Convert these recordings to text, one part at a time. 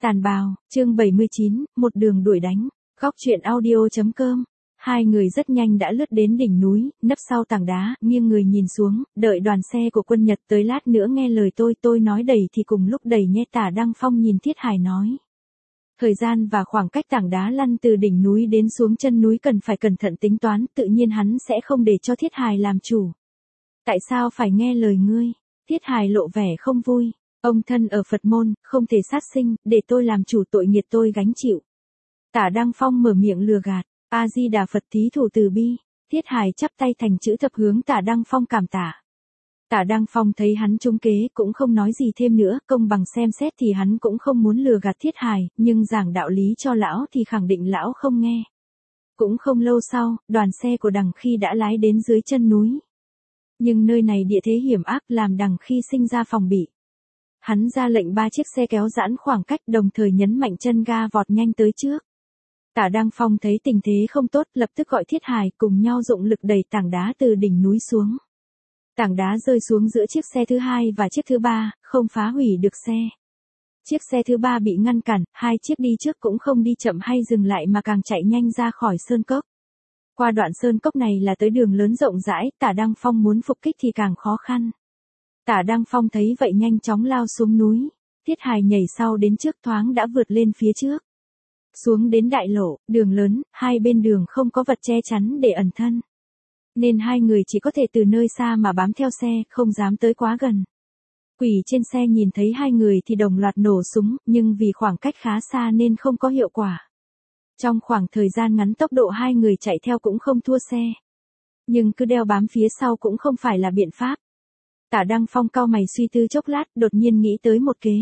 Tàn bào, chương 79, một đường đuổi đánh. Góc truyện audio.com. Hai người rất nhanh đã lướt đến đỉnh núi, nấp sau tảng đá, nghiêng người nhìn xuống, đợi đoàn xe của quân Nhật tới lát nữa nghe lời tôi nói đẩy thì cùng lúc đẩy nhé. Tả Đăng Phong nhìn Thiết Hải nói. Thời gian và khoảng cách tảng đá lăn từ đỉnh núi đến xuống chân núi cần phải cẩn thận tính toán, tự nhiên hắn sẽ không để cho Thiết Hải làm chủ. Tại sao phải nghe lời ngươi? Thiết Hải lộ vẻ không vui. Ông thân ở Phật môn, không thể sát sinh, để tôi làm chủ, tội nghiệp tôi gánh chịu. Tả Đăng Phong mở miệng lừa gạt. A Di Đà Phật, thí thủ từ bi. Thiết Hải chắp tay thành chữ thập hướng Tả Đăng Phong cảm tạ. Tả Đăng Phong thấy hắn trúng kế cũng không nói gì thêm nữa, công bằng xem xét thì hắn cũng không muốn lừa gạt Thiết Hải, nhưng giảng đạo lý cho lão thì khẳng định lão không nghe. Cũng không lâu sau, đoàn xe của Đằng Khi đã lái đến dưới chân núi. Nhưng nơi này địa thế hiểm ác làm Đằng Khi sinh ra phòng bị. Hắn ra lệnh 3 chiếc xe kéo giãn khoảng cách, đồng thời nhấn mạnh chân ga vọt nhanh tới trước. Tả Đăng Phong thấy tình thế không tốt, lập tức gọi Thiết Hải cùng nhau dụng lực đẩy tảng đá từ đỉnh núi xuống. Tảng đá rơi xuống giữa chiếc xe thứ hai và chiếc thứ ba, không phá hủy được xe. Chiếc xe thứ ba bị ngăn cản, hai chiếc đi trước cũng không đi chậm hay dừng lại mà càng chạy nhanh ra khỏi sơn cốc. Qua đoạn sơn cốc này là tới đường lớn rộng rãi, Tả Đăng Phong muốn phục kích thì càng khó khăn. Tả Đăng Phong thấy vậy nhanh chóng lao xuống núi. Thiết Hải nhảy sau đến trước, thoáng đã vượt lên phía trước. Xuống đến đại lộ, đường lớn, hai bên đường không có vật che chắn để ẩn thân. Nên hai người chỉ có thể từ nơi xa mà bám theo xe, không dám tới quá gần. Quỷ trên xe nhìn thấy hai người thì đồng loạt nổ súng, nhưng vì khoảng cách khá xa nên không có hiệu quả. Trong khoảng thời gian ngắn tốc độ hai người chạy theo cũng không thua xe. Nhưng cứ đeo bám phía sau cũng không phải là biện pháp. Tả Đăng Phong cau mày suy tư chốc lát, đột nhiên nghĩ tới một kế.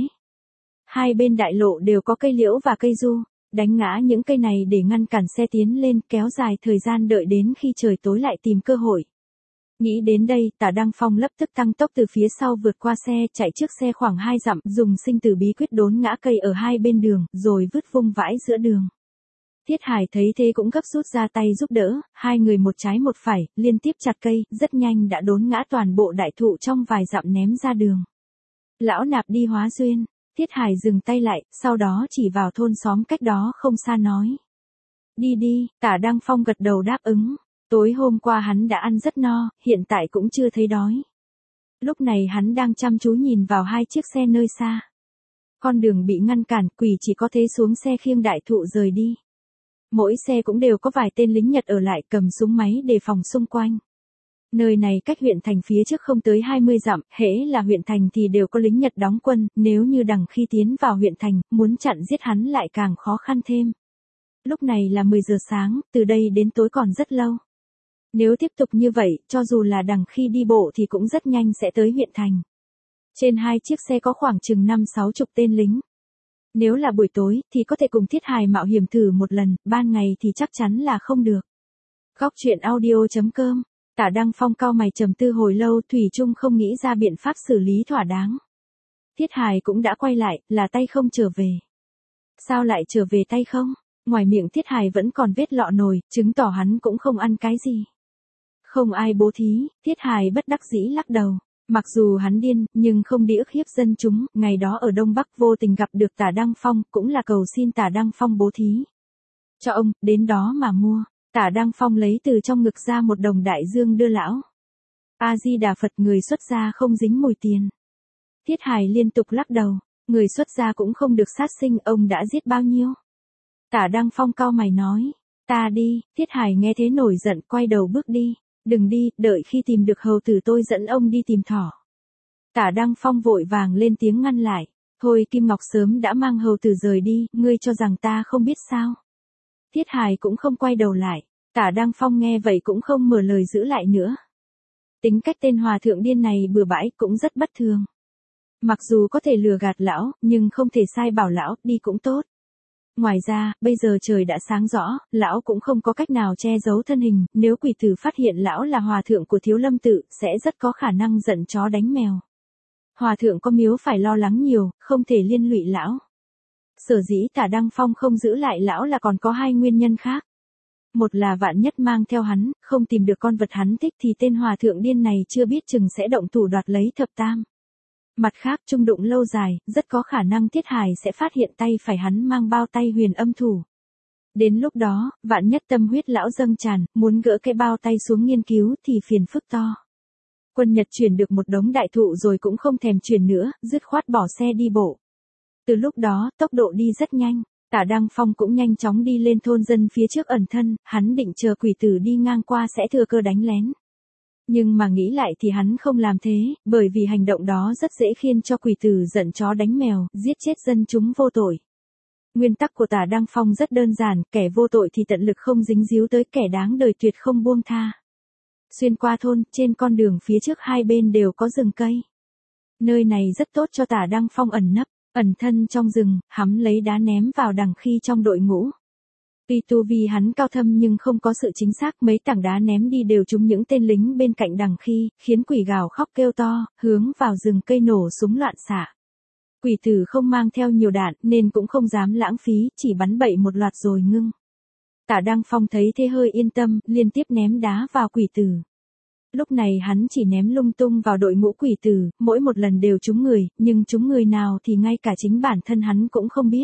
Hai bên đại lộ đều có cây liễu và cây du, đánh ngã những cây này để ngăn cản xe tiến lên, kéo dài thời gian đợi đến khi trời tối lại tìm cơ hội. Nghĩ đến đây, Tả Đăng Phong lập tức tăng tốc từ phía sau vượt qua xe, chạy trước xe khoảng 2 dặm, dùng sinh tử bí quyết đốn ngã cây ở hai bên đường, rồi vứt vung vãi giữa đường. Thiết Hải thấy thế cũng gấp rút ra tay giúp đỡ, hai người một trái một phải, liên tiếp chặt cây, rất nhanh đã đốn ngã toàn bộ đại thụ trong vài dặm ném ra đường. Lão nạp đi hóa duyên. Thiết Hải dừng tay lại, sau đó chỉ vào thôn xóm cách đó không xa nói. Đi đi, Tả Đăng Phong gật đầu đáp ứng. Tối hôm qua hắn đã ăn rất no, hiện tại cũng chưa thấy đói. Lúc này hắn đang chăm chú nhìn vào hai chiếc xe nơi xa. Con đường bị ngăn cản, quỷ chỉ có thế xuống xe khiêng đại thụ rời đi. Mỗi xe cũng đều có vài tên lính Nhật ở lại cầm súng máy đề phòng xung quanh. Nơi này cách huyện thành phía trước không tới 20 dặm, hễ là huyện thành thì đều có lính Nhật đóng quân, nếu như Đằng Khi tiến vào huyện thành, muốn chặn giết hắn lại càng khó khăn thêm. Lúc này là 10 giờ sáng, từ đây đến tối còn rất lâu. Nếu tiếp tục như vậy, cho dù là Đằng Khi đi bộ thì cũng rất nhanh sẽ tới huyện thành. Trên hai chiếc xe có khoảng chừng 5-60 tên lính. Nếu là buổi tối, thì có thể cùng Thiết Hải mạo hiểm thử một lần, ban ngày thì chắc chắn là không được. Góc truyện audio.com. Tả Đăng Phong cau mày trầm tư hồi lâu, thủy chung không nghĩ ra biện pháp xử lý thỏa đáng. Thiết Hải cũng đã quay lại, là tay không trở về. Sao lại trở về tay không? Ngoài miệng Thiết Hải vẫn còn vết lọ nồi, chứng tỏ hắn cũng không ăn cái gì. Không ai bố thí, Thiết Hải bất đắc dĩ lắc đầu. Mặc dù hắn điên, nhưng không đi ức hiếp dân chúng, ngày đó ở Đông Bắc vô tình gặp được Tả Đăng Phong, cũng là cầu xin Tả Đăng Phong bố thí. Cho ông, đến đó mà mua. Tả Đăng Phong lấy từ trong ngực ra một đồng đại dương đưa lão. A Di Đà Phật, người xuất gia không dính mùi tiền. Thiết Hải liên tục lắc đầu, người xuất gia cũng không được sát sinh, ông đã giết bao nhiêu? Tả Đăng Phong cau mày nói, ta đi. Thiết Hải nghe thế nổi giận, quay đầu bước đi. Đừng đi, đợi khi tìm được hầu tử tôi dẫn ông đi tìm thỏ. Tả Đăng Phong vội vàng lên tiếng ngăn lại. Thôi, Kim Ngọc sớm đã mang hầu tử rời đi, ngươi cho rằng ta không biết sao? Thiết Hải cũng không quay đầu lại. Tả Đăng Phong nghe vậy cũng không mở lời giữ lại nữa. Tính cách tên hòa thượng điên này bừa bãi cũng rất bất thường. Mặc dù có thể lừa gạt lão, nhưng không thể sai bảo lão đi cũng tốt. Ngoài ra, bây giờ trời đã sáng rõ, lão cũng không có cách nào che giấu thân hình, nếu quỷ tử phát hiện lão là hòa thượng của Thiếu Lâm tự, sẽ rất có khả năng giận chó đánh mèo. Hòa thượng có miếu phải lo lắng nhiều, không thể liên lụy lão. Sở dĩ Tả Đăng Phong không giữ lại lão là còn có hai nguyên nhân khác. Một là vạn nhất mang theo hắn, không tìm được con vật hắn thích thì tên hòa thượng điên này chưa biết chừng sẽ động thủ đoạt lấy thập tam. Mặt khác chung đụng lâu dài, rất có khả năng Thiết Hải sẽ phát hiện tay phải hắn mang bao tay huyền âm thủ. Đến lúc đó, vạn nhất tâm huyết lão dâng tràn, muốn gỡ cái bao tay xuống nghiên cứu thì phiền phức to. Quân Nhật chuyển được một đống đại thụ rồi cũng không thèm chuyển nữa, dứt khoát bỏ xe đi bộ. Từ lúc đó, tốc độ đi rất nhanh, Tả Đăng Phong cũng nhanh chóng đi lên thôn dân phía trước ẩn thân, hắn định chờ quỷ tử đi ngang qua sẽ thừa cơ đánh lén. Nhưng mà nghĩ lại thì hắn không làm thế, bởi vì hành động đó rất dễ khiến cho quỷ tử giận chó đánh mèo, giết chết dân chúng vô tội. Nguyên tắc của Tả Đăng Phong rất đơn giản, kẻ vô tội thì tận lực không dính díu tới, kẻ đáng đời tuyệt không buông tha. Xuyên qua thôn, trên con đường phía trước hai bên đều có rừng cây. Nơi này rất tốt cho Tả Đăng Phong ẩn nấp, ẩn thân trong rừng, hắn lấy đá ném vào Đằng Khi trong đội ngũ. Tuy tu vi hắn cao thâm nhưng không có sự chính xác, mấy tảng đá ném đi đều trúng những tên lính bên cạnh Đằng Khi, khiến quỷ gào khóc kêu to, hướng vào rừng cây nổ súng loạn xạ. Quỷ tử không mang theo nhiều đạn nên cũng không dám lãng phí, chỉ bắn bậy một loạt rồi ngưng. Tả Đăng Phong thấy thế hơi yên tâm, liên tiếp ném đá vào quỷ tử. Lúc này hắn chỉ ném lung tung vào đội ngũ quỷ tử, mỗi một lần đều trúng người, nhưng trúng người nào thì ngay cả chính bản thân hắn cũng không biết.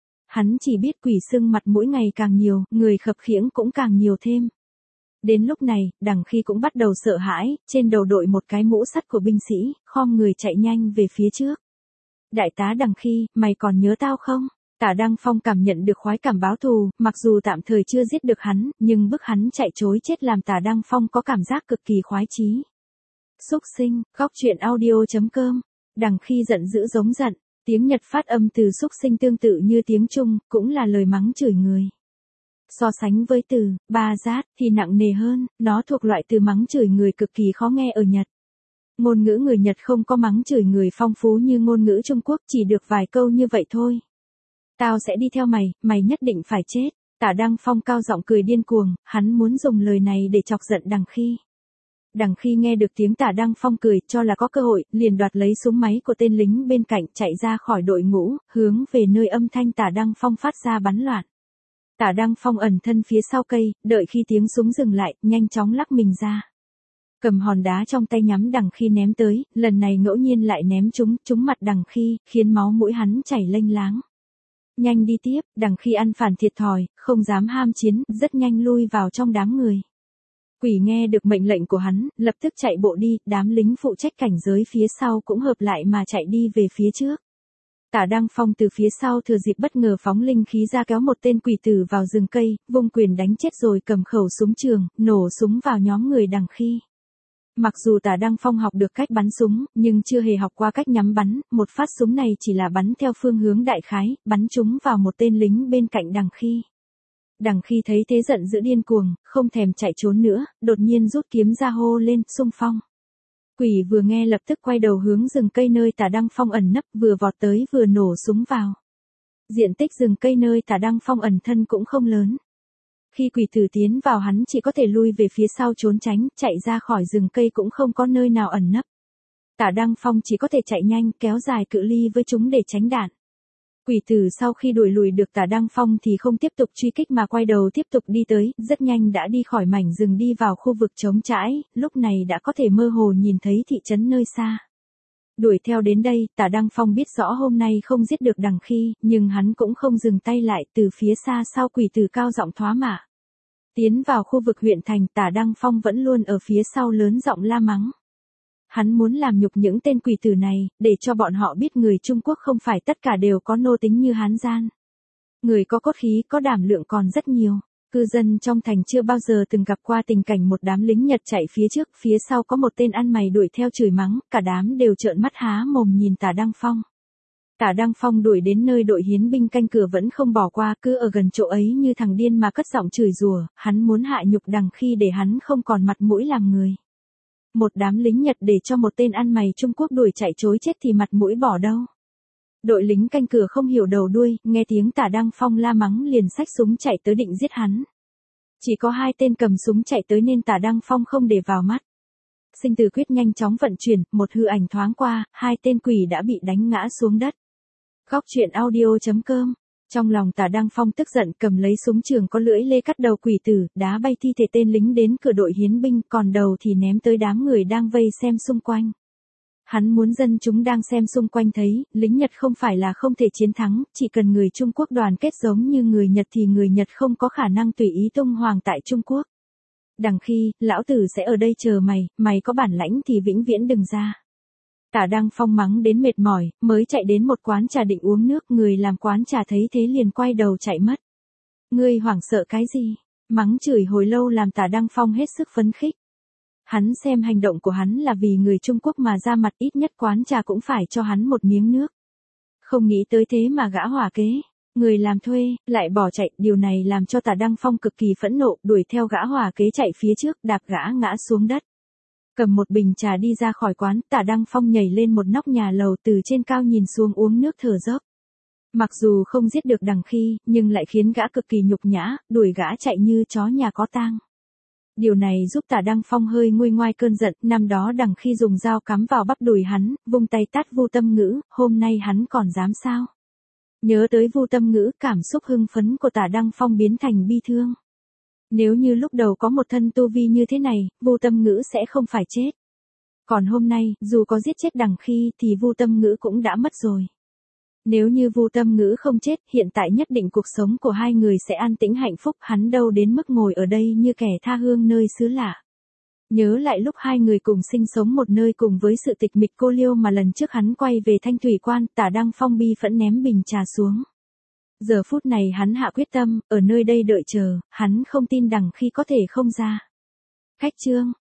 Hắn chỉ biết quỷ sưng mặt mỗi ngày càng nhiều, người khập khiễng cũng càng nhiều thêm. Đến lúc này, Đằng Khi cũng bắt đầu sợ hãi, trên đầu đội một cái mũ sắt của binh sĩ, khom người chạy nhanh về phía trước. Đại tá Đằng Khi, mày còn nhớ tao không? Tả Đăng Phong cảm nhận được khoái cảm báo thù, mặc dù tạm thời chưa giết được hắn, nhưng bức hắn chạy trối chết làm Tả Đăng Phong có cảm giác cực kỳ khoái chí. Xúc sinh, góc truyện audio.com. Đằng Khi giận dữ giống giận, tiếng Nhật phát âm từ xúc sinh tương tự như tiếng Trung, cũng là lời mắng chửi người. So sánh với từ ba rát thì nặng nề hơn, nó thuộc loại từ mắng chửi người cực kỳ khó nghe ở Nhật. Ngôn ngữ người Nhật không có mắng chửi người phong phú như ngôn ngữ Trung Quốc, chỉ được vài câu như vậy thôi. Tao sẽ đi theo mày, mày nhất định phải chết. Tả Đăng Phong cao giọng cười điên cuồng, hắn muốn dùng lời này để chọc giận Đằng Khi. Đằng Khi nghe được tiếng Tả Đăng Phong cười, cho là có cơ hội, liền đoạt lấy súng máy của tên lính bên cạnh, chạy ra khỏi đội ngũ, hướng về nơi âm thanh Tả Đăng Phong phát ra bắn loạn. Tả Đăng Phong ẩn thân phía sau cây, đợi khi tiếng súng dừng lại, nhanh chóng lắc mình ra. Cầm hòn đá trong tay nhắm Đằng Khi ném tới, lần này ngẫu nhiên lại ném trúng mặt Đằng Khi, khiến máu mũi hắn chảy lênh láng. Nhanh đi tiếp, Đằng Khi ăn phản thiệt thòi, không dám ham chiến, rất nhanh lui vào trong đám người. Quỷ nghe được mệnh lệnh của hắn, lập tức chạy bộ đi, đám lính phụ trách cảnh giới phía sau cũng hợp lại mà chạy đi về phía trước. Tả Đăng Phong từ phía sau thừa dịp bất ngờ phóng linh khí ra kéo một tên quỷ tử vào rừng cây, vung quyền đánh chết rồi cầm khẩu súng trường, nổ súng vào nhóm người Đằng Khi. Mặc dù Tả Đăng Phong học được cách bắn súng, nhưng chưa hề học qua cách nhắm bắn, một phát súng này chỉ là bắn theo phương hướng đại khái, bắn trúng vào một tên lính bên cạnh Đằng Khi. Đằng Khi thấy thế giận dữ điên cuồng, không thèm chạy trốn nữa, đột nhiên rút kiếm ra hô lên, xung phong. Quỷ vừa nghe lập tức quay đầu hướng rừng cây nơi Tả Đăng Phong ẩn nấp, vừa vọt tới vừa nổ súng vào. Diện tích rừng cây nơi Tả Đăng Phong ẩn thân cũng không lớn. Khi quỷ tử tiến vào hắn chỉ có thể lui về phía sau trốn tránh, chạy ra khỏi rừng cây cũng không có nơi nào ẩn nấp. Tả Đăng Phong chỉ có thể chạy nhanh, kéo dài cự ly với chúng để tránh đạn. Quỷ tử sau khi đuổi lùi được Tả Đăng Phong thì không tiếp tục truy kích mà quay đầu tiếp tục đi tới, rất nhanh đã đi khỏi mảnh rừng đi vào khu vực trống trải, lúc này đã có thể mơ hồ nhìn thấy thị trấn nơi xa. Đuổi theo đến đây, Tả Đăng Phong biết rõ hôm nay không giết được Đằng Khi, nhưng hắn cũng không dừng tay lại, từ phía xa sau quỷ tử cao giọng thoá mạ. Tiến vào khu vực huyện thành, Tả Đăng Phong vẫn luôn ở phía sau lớn giọng la mắng. Hắn muốn làm nhục những tên quỷ tử này, để cho bọn họ biết người Trung Quốc không phải tất cả đều có nô tính như Hán gian. Người có cốt khí, có đảm lượng còn rất nhiều. Cư dân trong thành chưa bao giờ từng gặp qua tình cảnh một đám lính Nhật chạy phía trước, phía sau có một tên ăn mày đuổi theo chửi mắng, cả đám đều trợn mắt há mồm nhìn Tả Đăng Phong. Tả Đăng Phong đuổi đến nơi đội hiến binh canh cửa vẫn không bỏ qua, cứ ở gần chỗ ấy như thằng điên mà cất giọng chửi rủa, hắn muốn hạ nhục Đằng Khi để hắn không còn mặt mũi làm người. Một đám lính Nhật để cho một tên ăn mày Trung Quốc đuổi chạy trối chết thì mặt mũi bỏ đâu. Đội lính canh cửa không hiểu đầu đuôi, nghe tiếng Tả Đăng Phong la mắng liền xách súng chạy tới định giết hắn. Chỉ có hai tên cầm súng chạy tới nên Tả Đăng Phong không để vào mắt. Sinh tử quyết nhanh chóng vận chuyển, một hư ảnh thoáng qua, hai tên quỷ đã bị đánh ngã xuống đất. Góc truyện audio.com. Trong lòng Tả Đăng Phong tức giận cầm lấy súng trường có lưỡi lê cắt đầu quỷ tử, đá bay thi thể tên lính đến cửa đội hiến binh, còn đầu thì ném tới đám người đang vây xem xung quanh. Hắn muốn dân chúng đang xem xung quanh thấy, lính Nhật không phải là không thể chiến thắng, chỉ cần người Trung Quốc đoàn kết giống như người Nhật thì người Nhật không có khả năng tùy ý tung hoành tại Trung Quốc. Đằng khi, lão tử sẽ ở đây chờ mày, mày có bản lãnh thì vĩnh viễn đừng ra. Tả Đăng Phong mắng đến mệt mỏi, mới chạy đến một quán trà định uống nước, người làm quán trà thấy thế liền quay đầu chạy mất. Ngươi hoảng sợ cái gì? Mắng chửi hồi lâu làm Tả Đăng Phong hết sức phấn khích. Hắn xem hành động của hắn là vì người Trung Quốc mà ra mặt, ít nhất quán trà cũng phải cho hắn một miếng nước. Không nghĩ tới thế mà gã hỏa kế, người làm thuê, lại bỏ chạy, điều này làm cho Tả Đăng Phong cực kỳ phẫn nộ, đuổi theo gã hỏa kế chạy phía trước, đạp gã ngã xuống đất. Cầm một bình trà đi ra khỏi quán, Tả Đăng Phong nhảy lên một nóc nhà lầu từ trên cao nhìn xuống uống nước thở dốc. Mặc dù không giết được Đằng Khi, nhưng lại khiến gã cực kỳ nhục nhã, đuổi gã chạy như chó nhà có tang. Điều này giúp Tả Đăng Phong hơi nguôi ngoai cơn giận, năm đó Đằng Khi dùng dao cắm vào bắp đùi hắn, vung tay tát Vu Tâm Ngữ, hôm nay hắn còn dám sao? Nhớ tới Vu Tâm Ngữ, cảm xúc hưng phấn của Tả Đăng Phong biến thành bi thương. Nếu như lúc đầu có một thân tu vi như thế này, Vu Tâm Ngữ sẽ không phải chết. Còn hôm nay, dù có giết chết Đằng Khi thì Vu Tâm Ngữ cũng đã mất rồi. Nếu như Vu Tâm Ngữ không chết, hiện tại nhất định cuộc sống của hai người sẽ an tĩnh hạnh phúc, hắn đâu đến mức ngồi ở đây như kẻ tha hương nơi xứ lạ. Nhớ lại lúc hai người cùng sinh sống một nơi cùng với sự tịch mịch cô liêu mà lần trước hắn quay về Thanh Thủy Quan, Tả Đăng Phong bi phẫn ném bình trà xuống. Giờ phút này hắn hạ quyết tâm, ở nơi đây đợi chờ, hắn không tin Đằng Khi có thể không ra. Khách chương